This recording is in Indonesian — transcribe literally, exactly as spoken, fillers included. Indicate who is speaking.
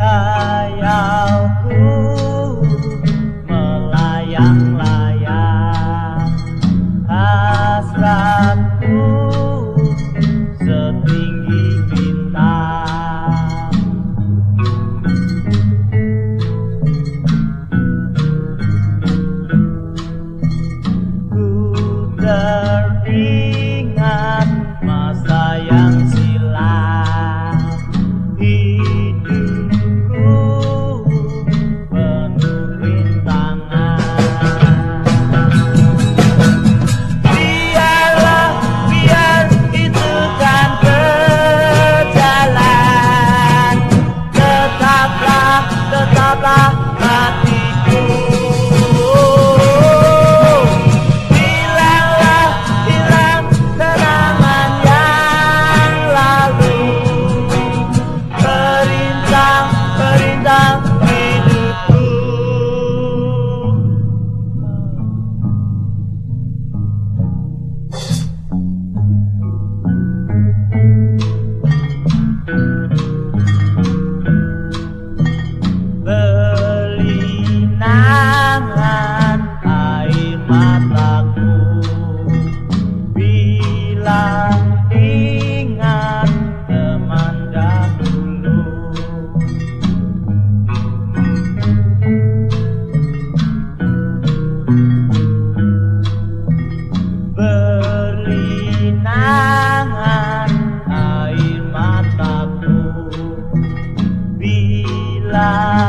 Speaker 1: Khayalku melayang-layang, hasratku setinggi bintang. Ku teringat masa yang silam, hidupku penuh rintangan. Biarlah, biar itu kan berjalan, tetaplah, tetaplah hatiku. Hilanglah, hilang kenangan yang lalu, perintang, perintang hidupku. Berlinangan air mataku, bilang ingat teman dahulu. Berlinangan air mataku, bilang